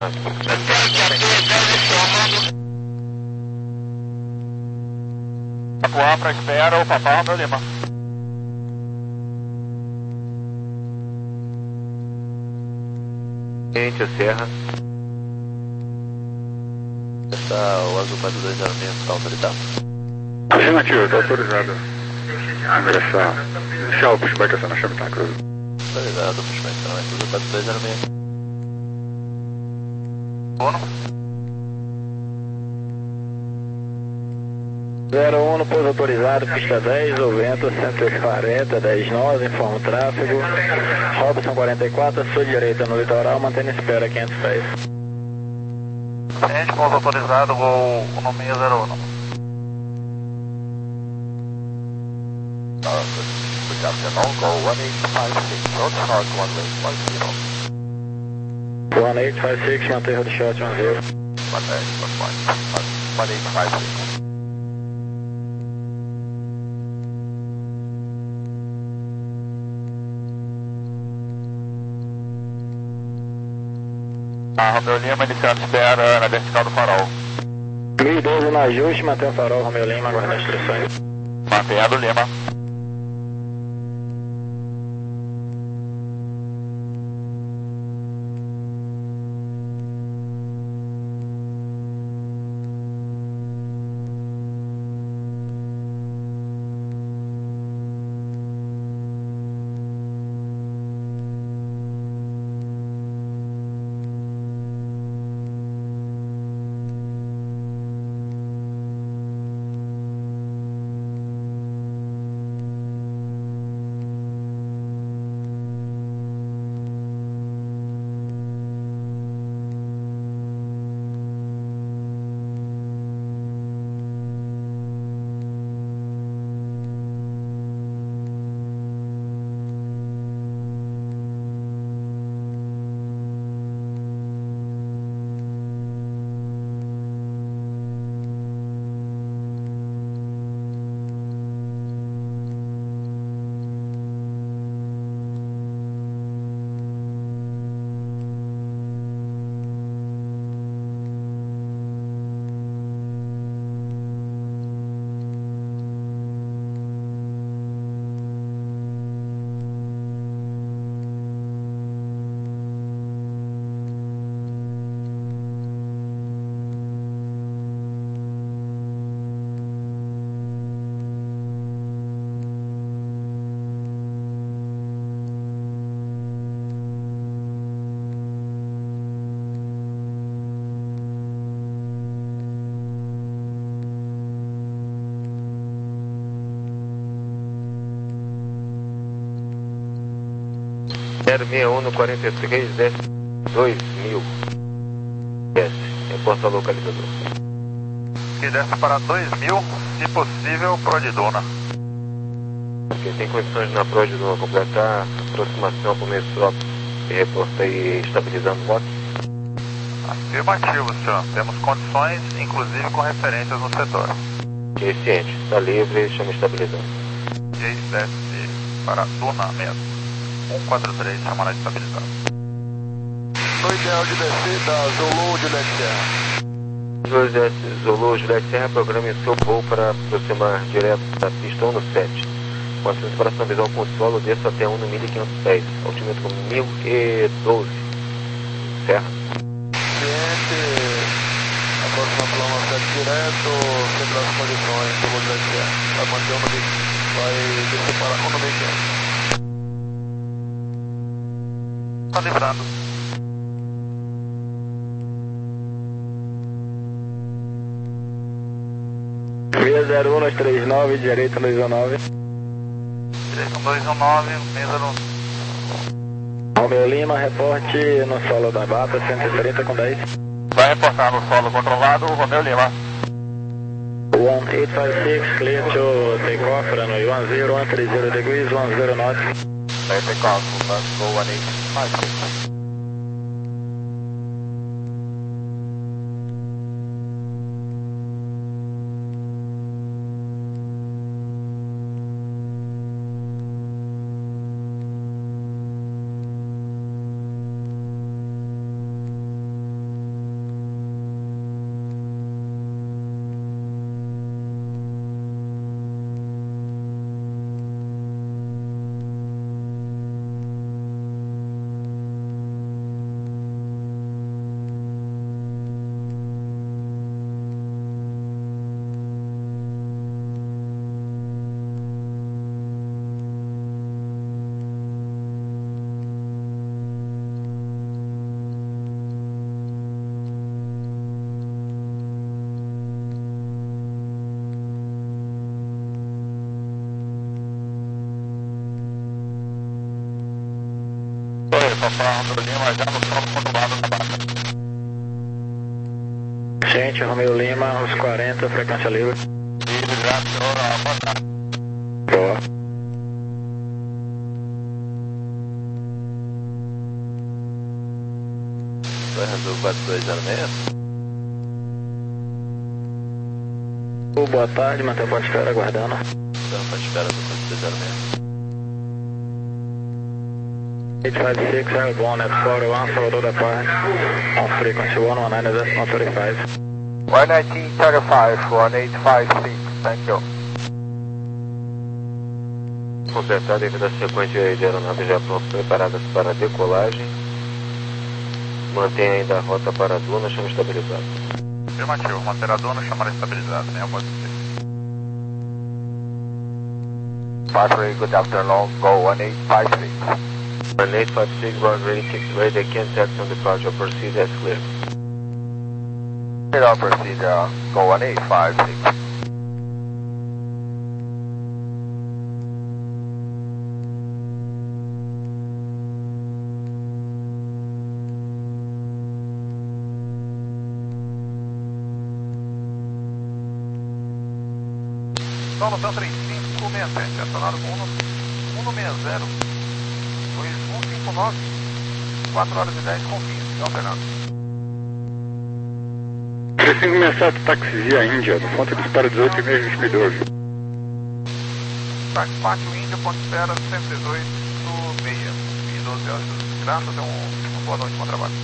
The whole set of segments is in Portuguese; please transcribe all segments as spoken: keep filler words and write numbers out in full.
Voar para espera o Papai Romeu Lima. Gente, Serra. Está o azul quatro dois zero seis, está autorizado. Afirmativo, está autorizado. Ingressar. Inicial, pushback essa na chave tá cruz. Autorizado, pushback essa na cruz, quatro dois zero seis. Bono. zero um no pouso autorizado, pista dez, o vento cento e quarenta, dez nove, informa o tráfego. Robson quarenta e quatro, à sua direita no litoral, mantendo espera quinhentos pés. Gente, pouso autorizado, voo no seis zero um. Good afternoon, go one eight five six, road start one eight five zero. one eight five six, mantém road shot one zero. one eight five six. A Romeu Lima iniciando espera na vertical do farol. mil e doze no ajuste, mantém o farol, Romeu Lima, aguardando instruções. Mantendo Lima. zero seis um no quarenta e três, desce dois mil. Desce, reporta localizador. Que desce para dois mil, se possível, Prodiduna. Quem tem condições na Prodiduna completar aproximação para o Mestrop e reporta aí estabilizando o bote? Afirmativo, senhor. Temos condições, inclusive com referências no setor. Ok, ciente. Está livre, chama estabilizando. J desce para Duna mesmo. um quatro três, chamará estabilizado. No ideal de descida, Zulu, Juliette Serra. Juliette, Zulu, Juliette Serra, programa seu voo para aproximar direto da pista um no sete. Com a separação visual com o solo, desço até um no mil e quinhentos pés. Altímetro mil e doze. Serra. Ciente, aproxima pela um sete direto, sempre as condições, Zulu, Juliette Serra. Vai manter um no mil, vai descer para um no mil e quinhentos. Está livrando. via zero um dois três nove, direita dois um nove. Direito dois um nove, seis zero um. Romeu Lima, reporte no solo da Bata, cento e trinta com dez. Vai reportar no solo controlado, Romeu Lima. one eight five six, clear to take off, runway one zero, one three zero degrees, one zero knots. Vai take off, let's go one eight five six. Sofá Romeu Lima, já no solo controlado na base. Gente, Romeu Lima, uns quarenta, frequência livre. Livre, já, senhor, boa tarde. Boa. Vai Azul quatro dois zero seis. Boa tarde, mantém a espera, aguardando. Então, para espera do quatro dois zero seis. eight five six, airborne at four one, Salvador da Paz. On frequency one one nine, decimal thirty-five. one nineteen thirty-five, one eight five six, thank you. Completar devido à sequência de aeronaves já prontas preparadas para decolagem. Mantém ainda a rota para a Duna, chama estabilizado. Afirmativo, manter a Duna, chamar estabilizado, né? Pode ser. Patrick, good afternoon, go one eight five six. one eight five six, ground ready, ready, can taxi on departure, proceed as clear. Clear procedure, go one eight five six. Solo Tan trinta e cinco, sessenta e sete, acionado com um sessenta, dois um cinco nove, quatro horas e dez com quinze, João Fernando. três cinco seis sete, taxia Índia, no ponto de espera dezoito e meia, vinte e doze. Táxi Pátio Índia, ponto de espera cento e dezoito, meia, e doze horas. Graças, tenham uma boa noite, bom trabalho.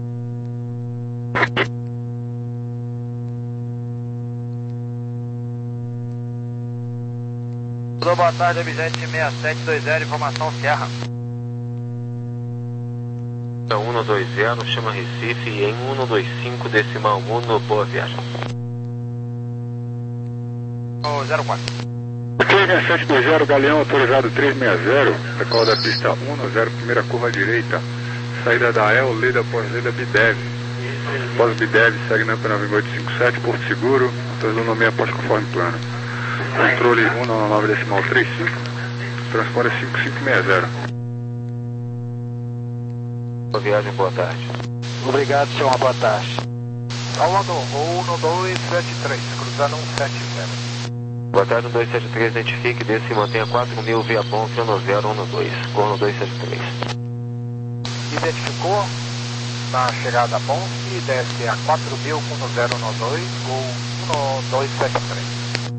Boa tarde, Abigente seis sete dois zero, informação Sierra. um dois zero, chama Recife e em um dois cinco, decimal um, boa viagem. Oh, zero quatro. três seis sete dois zero, Galeão autorizado três seis zero, decola da pista um zero, primeira curva direita, saída da El, Leda, pós-Leda, Bidev. Pós-Bidev, segue na P nove oito cinco sete, Porto Seguro, autorizando no meio após conforme plano. Controle um nove nove decimal trinta e cinco, transponder cinco cinco seis zero. Boa viagem, boa tarde. Obrigado, senhor, uma boa tarde. Salvador, um dois sete três, cruzando um sete zero. Boa tarde, um dois sete três, identifique, desce e mantenha quatro mil via ponte, um zero um dois, com um dois sete três. Identificou na chegada a ponte, desce a quatro mil com um zero um dois, com um dois sete três.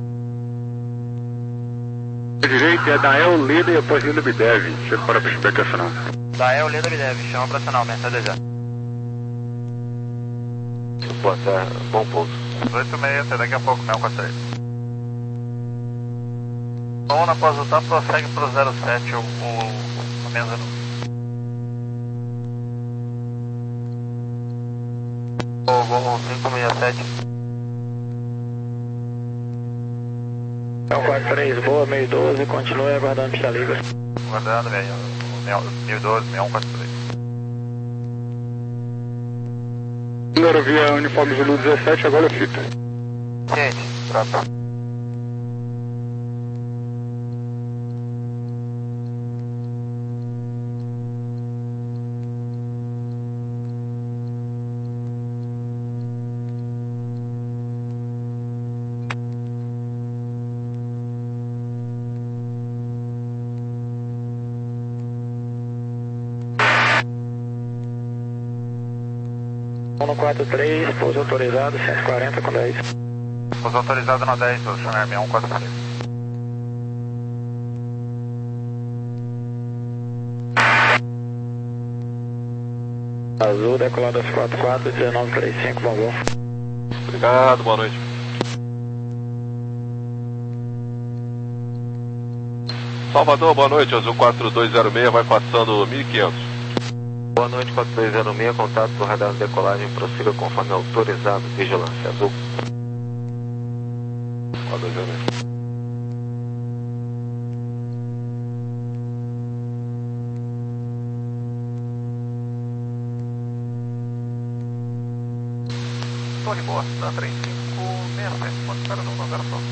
A direita é da El, Leda e após Leda, Bidev. Chega para a pista operacional. Da El, Leda, Bidev, chama operacional, mensagem já. Boa tarde, bom pouso. oito seis, até daqui a pouco, Mel quatro três. Ona após o TAP, prossegue para o zero sete, o, o, o mesa no. O Gol cinco seis sete. Então, quatro três, boa, meio doze, continue aguardando pista livre. Aguardando, velho, mil e doze, seis um quatro três. Número via uniforme Zulu dezessete, agora eu fito. Gente, pronto. um quatro três, pouso autorizado, cento e quarenta com dez. Pouso autorizado na dez, o Chanel seis um quatro três. Azul, decolado às quatro quatro, dezenove trinta e cinco, bom voo. Obrigado, boa noite. Salvador, boa noite, Azul quatro dois zero seis, vai passando mil e quinhentos. Boa noite, quatro dois zero seis, contato do radar de decolagem, prossiga conforme autorizado, vigilância azul. quatro dois zero seis. Tô de boa, tá três cinco seis sete, pode esperar no zero só.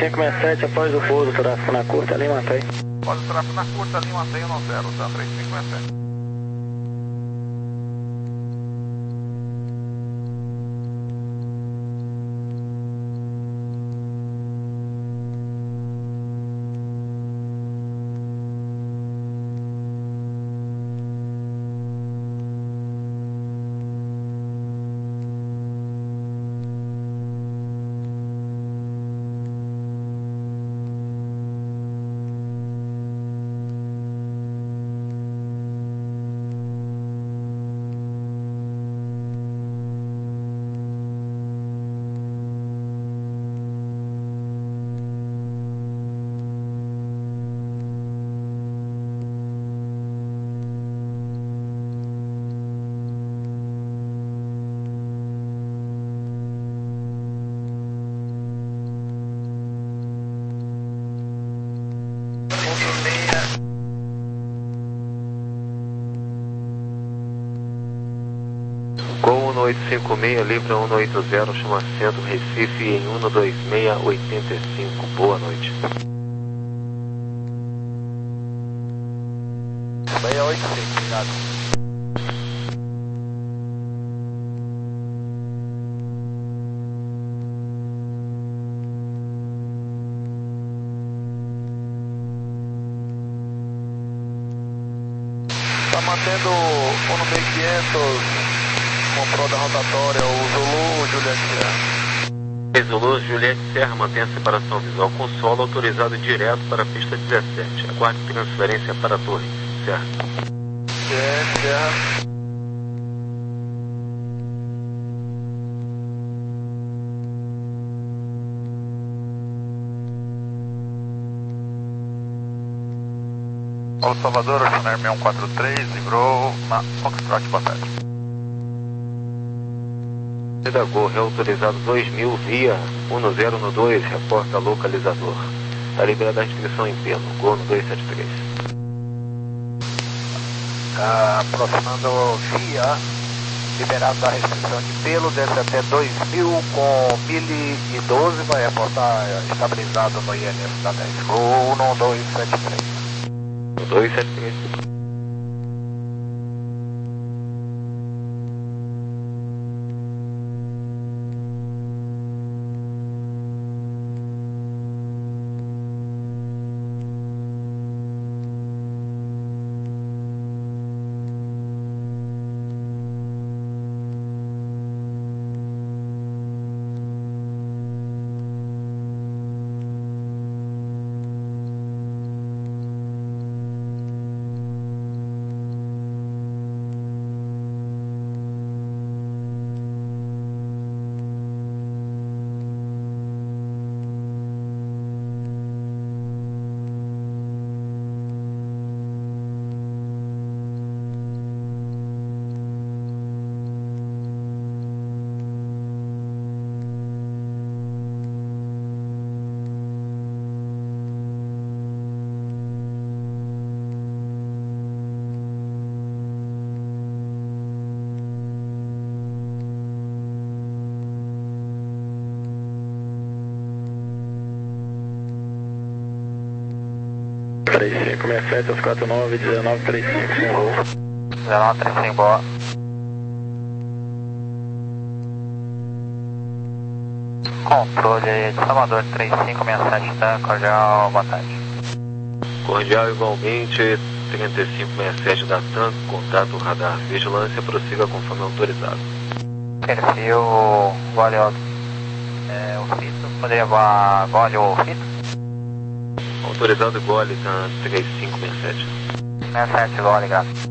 cinco seis sete, após o pouso, tráfego na curta, ali mantém. Após o tráfego na curta, ali mantém no zero, tá? três cinco seis sete. Gol um oito cinco seis, Libra um oito zero, chama centro Recife em um dois seis oito cinco. Boa noite. seis oito cinco, obrigado. Tá mantendo o no meio quinhentos, com proda rotatória, o Zulu, o Juliette Serra. Zulu, Juliette Serra, mantém a separação visual com solo, autorizado direto para a pista dezessete. Aguarde transferência para a torre. Serra. Juliette Serra. Paulo Salvador, Oceanar seis um quatro três, livrou na Foxtrot, boa tarde. Da Gol, reautorizado dois mil via um zero no dois, reporta localizador. Está liberada a inscrição em pelo, Gol no dois sete três. Tá aproximando via, liberado da restrição de pelo, desce até dois mil com mil e doze, vai reportar estabilizado no I N S da dez. Gol no dois sete três. dois sete três. três cinco seis sete, quatro nove, um nove três cinco, sem voo. um nove três cinco, boa. Controle de Salvador três cinco seis sete, tá? Cordial, boa tarde. Cordial igualmente, trinta e cinco sessenta e sete da TAM, contato radar, vigilância, prossiga conforme autorizado. Perfil, gole é, o fito, poderia voar gole ou fito? Autorizado gole, TAM três cinco seis sete. seis sete, gole, graças.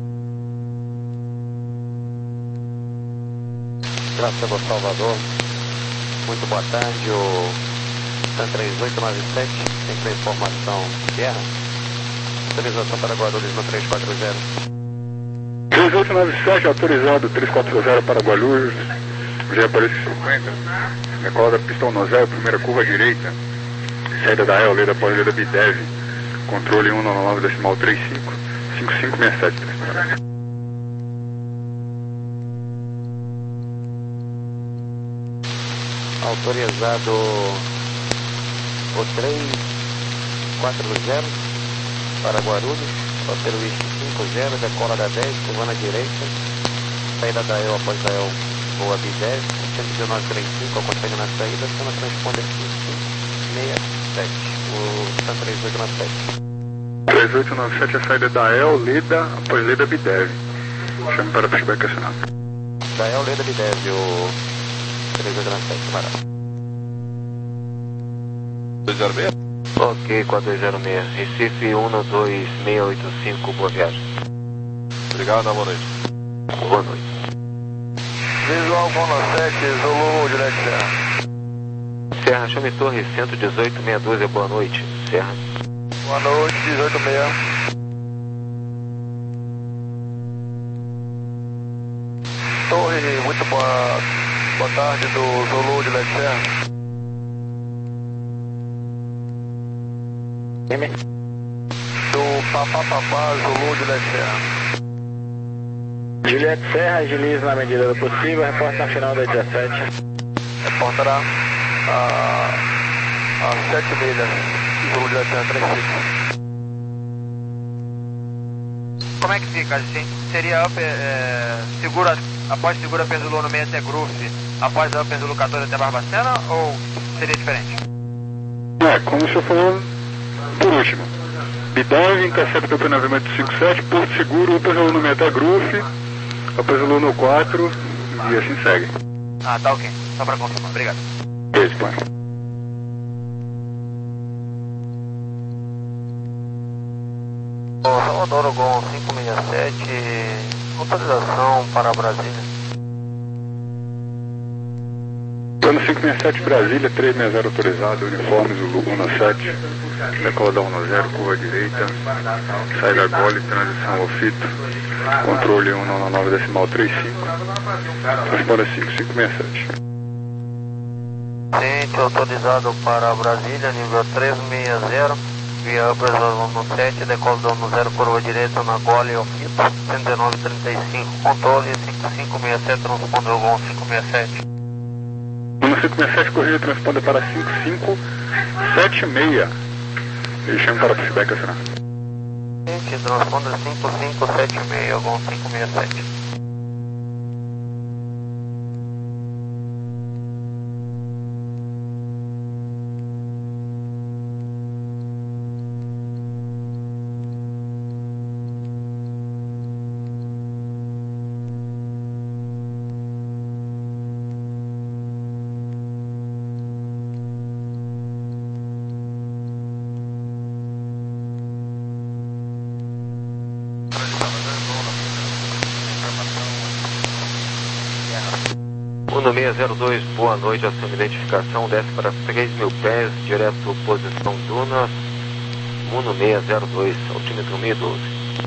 Graças ao Salvador, muito boa tarde, o TAM três oito nove sete, sempre a informação guerra. Autorização para Guarulhos no três quatro zero. três oito nove sete, autorizado três quatro zero para Guarulhos, já aparece cinquenta, decola da pista um zero, primeira curva direita, saída da E L, leda após leda B D E V, controle um nove nove decimal trinta e cinco, cinco cinco seis sete. Autorizado o três quatro zero para Guarulhos, roteiro Whisky cinco zero, decola da dez, curvando à direita, saída da E L após da E L, voa B dez, cento e dezenove trinta e cinco, aconselho na saída, cena transponder cinco cinco seis sete, o Santa três oito nove sete. três oito nove sete, a saída da E L, Leda, após Leda B dez. Chame para pushback acionado. Da E L, Leda B dez, o três oito nove sete, camarada. dois zero seis? Ok, quatro dois zero seis, Recife um dois seis oito cinco, boa viagem. Obrigado, boa noite. Boa noite. Visual Bono sete, Zulu, Juliette Serra. Serra, chame Torre cento e dezoito, meia dúzia, boa noite. Serra. Boa noite, dezoito seis. Torre, muito boa, boa tarde do Zulu, Juliette Serra. Do Papapá, Zulu, Juliette Serra. Juliette Serra, agilize na medida do possível, reporte na final da dezessete. Reportará a, a sete milhas, Zulu, Juliette Serra, três cinco. Como é que fica? Assim, seria upper, é, segura, após segura Penzulu no meio até Groove, após a Penzulu quatorze até Barbacena, ou seria diferente? É, como você falou por último. B dez, intercepta o navimento cinco sete, Porto Seguro, Penzulu no meio até Groove, a Penzulu no quatro, e assim segue. Ah, tá ok. Só pra confirmar. Obrigado. Beijo, pai. Salvador, Gol cinco seis sete, autorização para Brasília. Plano cinco seis sete, Brasília, três seis zero autorizado, uniforme Zulu um sete, decola da um zero, curva direita, saída gole, transição ao fito, controle um nove nove decimal trinta e cinco, responda cinco cinco seis sete. Ciente autorizado para Brasília, nível três seis zero, via Upper no sete, decola da um zero, curva direita na gole ao fito, cento e dezenove trinta e cinco, controle cinco cinco seis sete, transpondeu Gol cinco seis sete. Número cinco seis sete, corrida transponder para cinco cinco sete seis. E chame para pushback acionado. Ciente, transponder cinco cinco sete seis, Gol cinco seis sete. um seis zero dois, boa noite, assume identificação, desce para três mil pés, direto posição Dunas, um seis zero dois, altímetro mil e doze.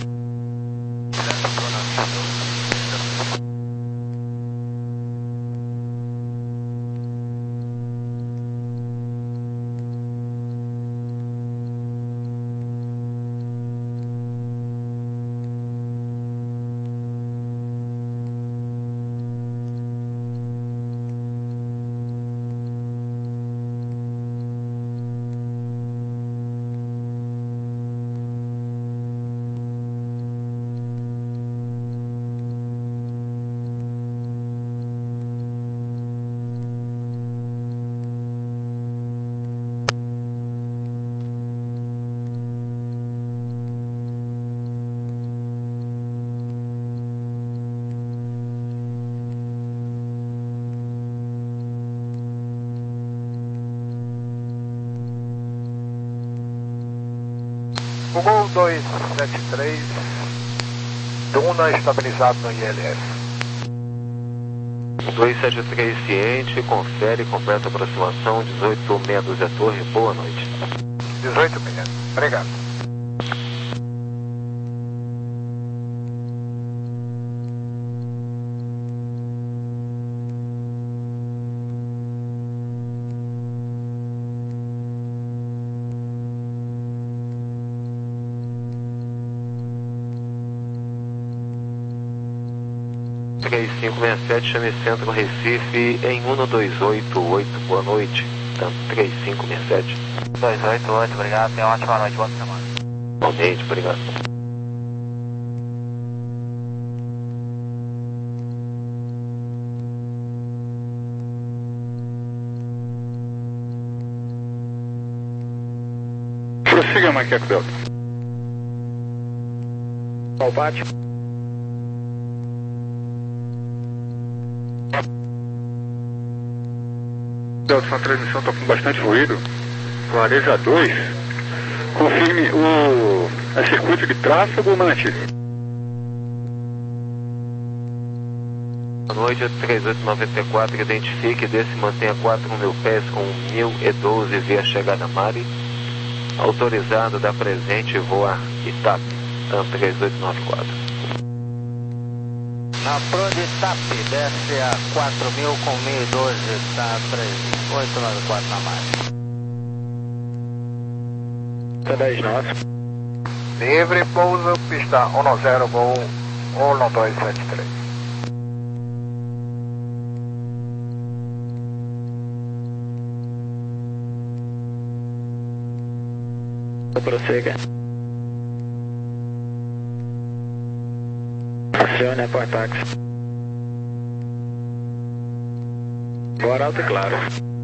Gol dois sete três, Duna estabilizado no I L S. dois sete três ciente, confere, completa a aproximação, dezoito meia dúzia torre, boa noite. dezoito meia, obrigado. três cinco seis sete, chame Centro Recife em um dois oito oito, boa noite. TAM três cinco seis sete. dois oito oito, obrigado, tenha uma ótima noite, boa semana. Igualmente, obrigado. Prossiga, Macaco Delta. Ao bate. Delta, sua transmissão está com bastante ruído. Clareza dois. Confirme o é circuito de tráfego ou mante? Boa noite, três oito nove quatro, identifique, desce e mantenha quatro mil pés com mil e doze via chegada Mari. Autorizado da presente voar Itap, TAM três oito nove quatro. Na Pro de Itap, desce a quatro mil com mil e doze, tá três oito nove quatro na margem. dez nove. Livre, pouso, pista um zero, voo um dois sete três. Prossiga. Acione a portax. Agora alto e claro.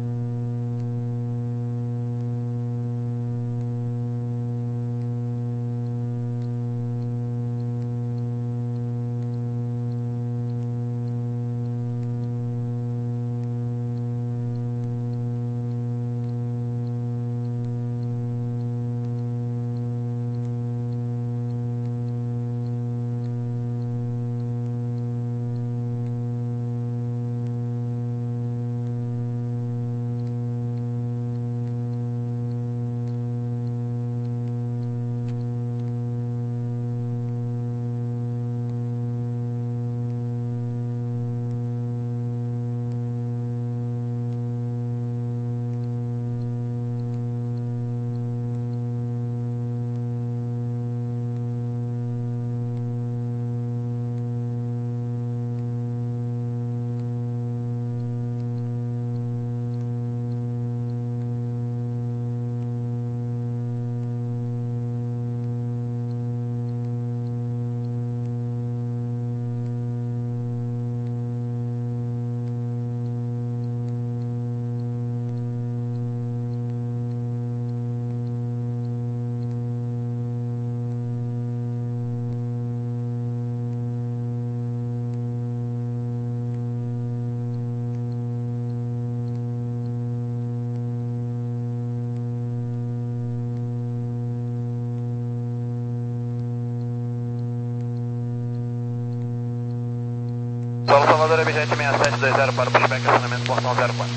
Solo Salvador, Abigente seis sete dois zero para o pushback, acionamento portão zero quatro.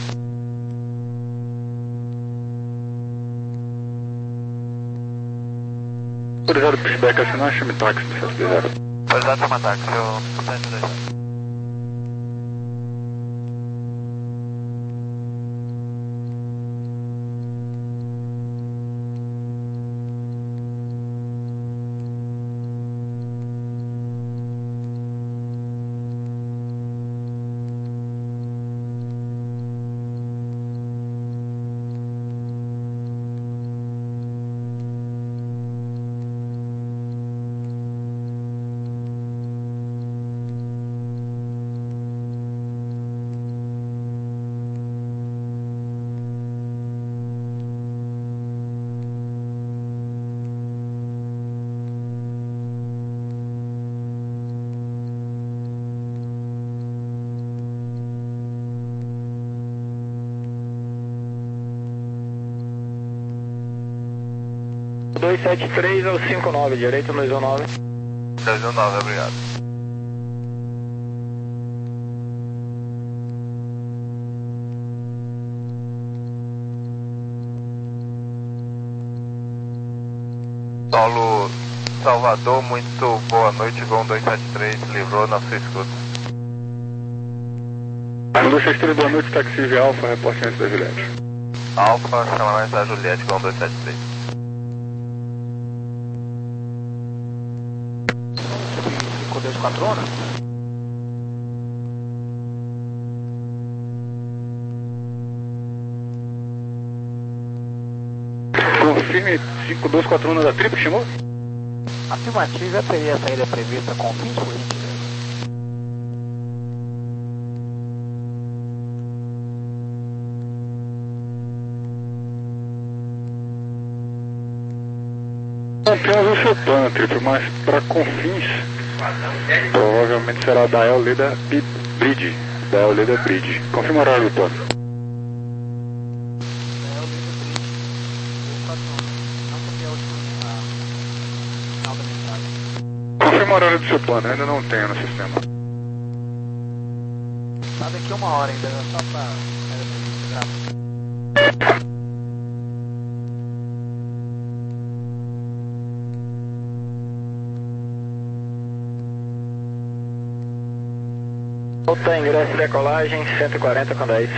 Autorizado pushback, acionar chame táxi do sete dois zero. Autorizado chama táxi, o sete dois zero. dois sete três ao cinco nove, direito no dois um nove. dois um nove, obrigado. Solo Salvador, muito boa noite, Gol dois sete três, livrou na sua escuta. dois sete três, boa noite, taxi Alfa, reporte antes da Juliette. Alfa, chamamento da Juliette, Gol dois sete três. cinco dois quatro um, né? firme, cinco dois quatro um da Trip, chamou? Afirmativo, já teria a saída prevista com vinte por vinte. Não temos o seu plano, Trip, mas para Confins, provavelmente será da Eoleda Bridge. Da Eoleda Bridge. Confirma o horário do plano. Confirma o horário do seu plano, ainda não tenho no sistema. Tá daqui uma hora ainda, só pra... Volta, ingresso e decolagem, cento e quarenta com dez.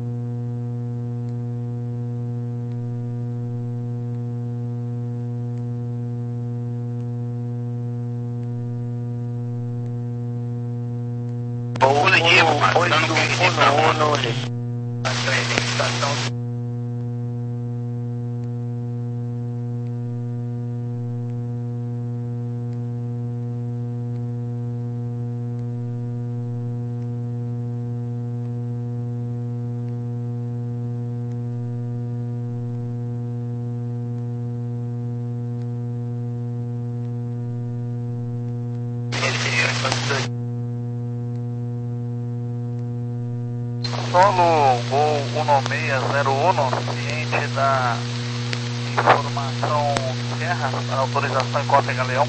Solo Gol um seis zero um, ciente da informação Serra, autorização em cota Galeão.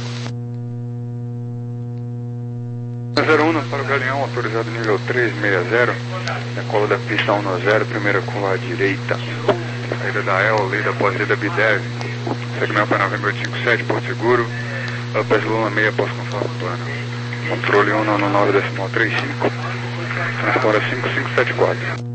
zero um para o Galeão, autorizado nível trezentos e sessenta, decola da pista um zero, primeira curva à direita, saída da E L, lida após lida B D E V, segmento para nove oito cinco sete, Porto Seguro, Upes Luna seis após conforme plano, controle um nove nove decimal trinta e cinco, transpora cinco cinco sete quatro.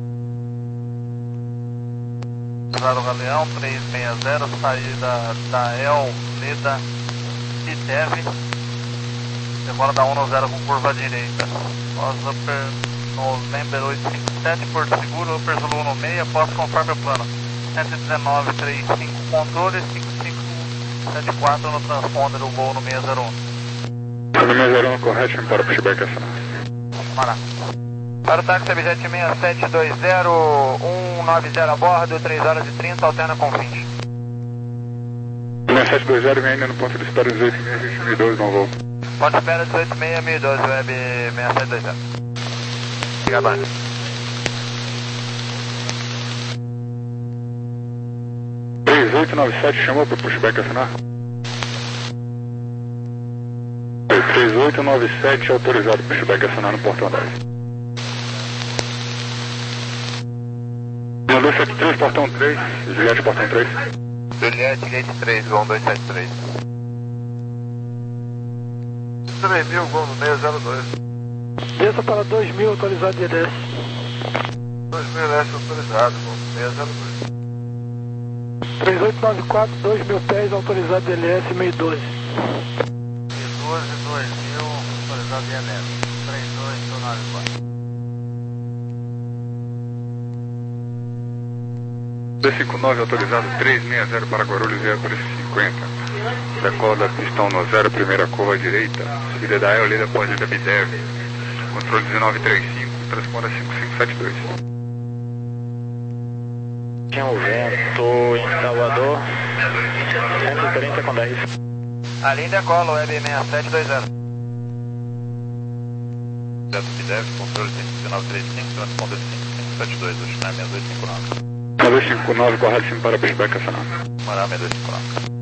Usado Galeão trezentos e sessenta, saída da E L, lida B D E V, decola da um zero com curva à direita. Pós Upper November oito cinco sete, Porto Seguro, Upper Zulu um seis, após conforme o plano. cento e dezenove trinta e cinco, controle cinco cinco sete quatro no transponder do Gol no seis zero um. No seis zero um, correto, para o pushback acionado. Vamos lá. Para o táxi Objet seis sete dois zero um nove zero a bordo, três horas e trinta, alterna com fins. seis sete dois zero vem ainda no ponto de espera dezoito seis mil doze, não vou. Ponto de espera dezoito seis mil doze, web seis sete dois zero. Obrigado. três oito nove sete chamou para o pushback acionar? três oito nove sete autorizado para o pushback acionar no portão dez. dois sete três, portão três, Juliette, portão três. Juliette, gate três, Gol dois sete três. três mil, Gol no seis zero dois. Desça para dois mil, autorizado de E D S. dois mil L S autorizado, Gol seis zero dois. três oito nove quatro, dois mil pés, autorizado de L S seis doze. seis doze, dois mil, autorizado de L S. três oito nove quatro. dois cinco nove autorizado trezentos e sessenta para Guarulhos e Hércules cinquenta. Decola da pista um zero, primeira curva à direita. Subida da E L, lida após lida B D E V. Controle dezenove trinta e cinco, transponder cinco cinco sete dois. Tinha um vento em Salvador, cento e trinta com dez. Ali decola, web seis sete dois zero. B D E V, controle dezenove trinta e cinco, transponder cinco cinco sete dois, o China seis dois cinco nove. seis dois cinco nove, correto, sim para pushback acionado. Morar seis dois cinco nove.